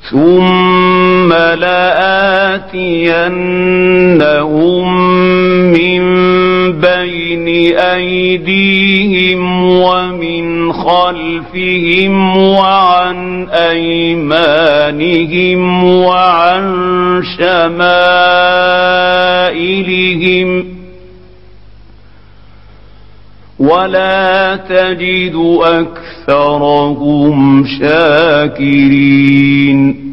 ثم لآتينهم من بين أيديهم ومن خلفهم وعن أيمانهم وعن شمائلهم ولا تجد أكثرهم شاكرين